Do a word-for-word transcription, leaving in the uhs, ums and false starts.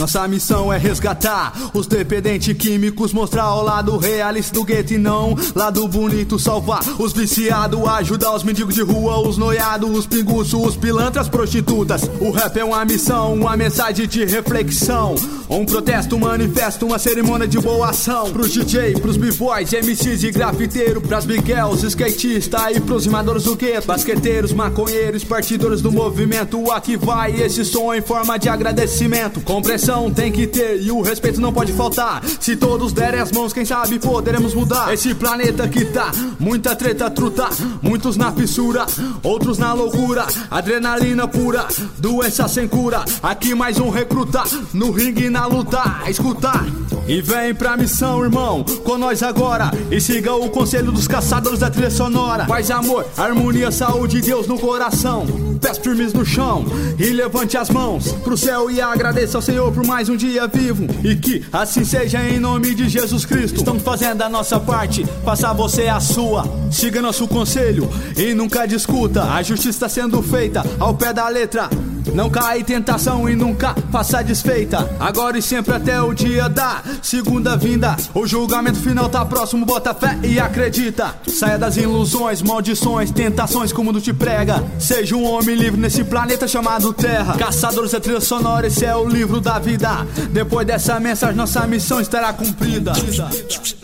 Nossa missão é resgatar os dependentes químicos, mostrar o lado realista do gueto e não lado bonito. Salvar os viciados, ajudar os mendigos de rua, os noiados, os pinguços, os pilantras, prostitutas. O rap é uma missão, uma mensagem de reflexão, um protesto, um manifesto, uma cerimônia de boa ação. Pros D J, pros b-boys, M Cs e grafiteiro, pras big girls, skatistas e pros rimadores do gueto, basqueteiros, maconheiros, partidores do movimento. Aqui vai esse som em forma de agradecimento. Compreensão tem que ter e o respeito não pode faltar. Se todos derem as mãos, quem sabe poderemos mudar esse planeta que tá muita treta, truta, muitos na fissura, outros na loucura, adrenalina pura, doença sem cura. Aqui mais um recruta, no ringue na luta, escutar e vem pra missão, irmão, com nós agora. E siga o conselho dos caçadores da trilha sonora. Paz, amor, harmonia, saúde, Deus no coração. Pés firmes no chão e levante as mãos pro céu e agradeça ao Senhor por mais um dia vivo. E que assim seja em nome de Jesus Cristo. Estamos fazendo a nossa parte, faça você a sua. Siga nosso conselho e nunca discuta. A justiça está sendo feita ao pé da letra. Não cai em tentação e nunca faça desfeita. Agora e sempre até o dia da segunda vinda. O julgamento final tá próximo, bota fé e acredita. Saia das ilusões, maldições, tentações que o mundo te prega. Seja um homem livre nesse planeta chamado Terra. Caçadores da trilha sonora, esse é o livro da vida. Depois dessa mensagem nossa missão estará cumprida.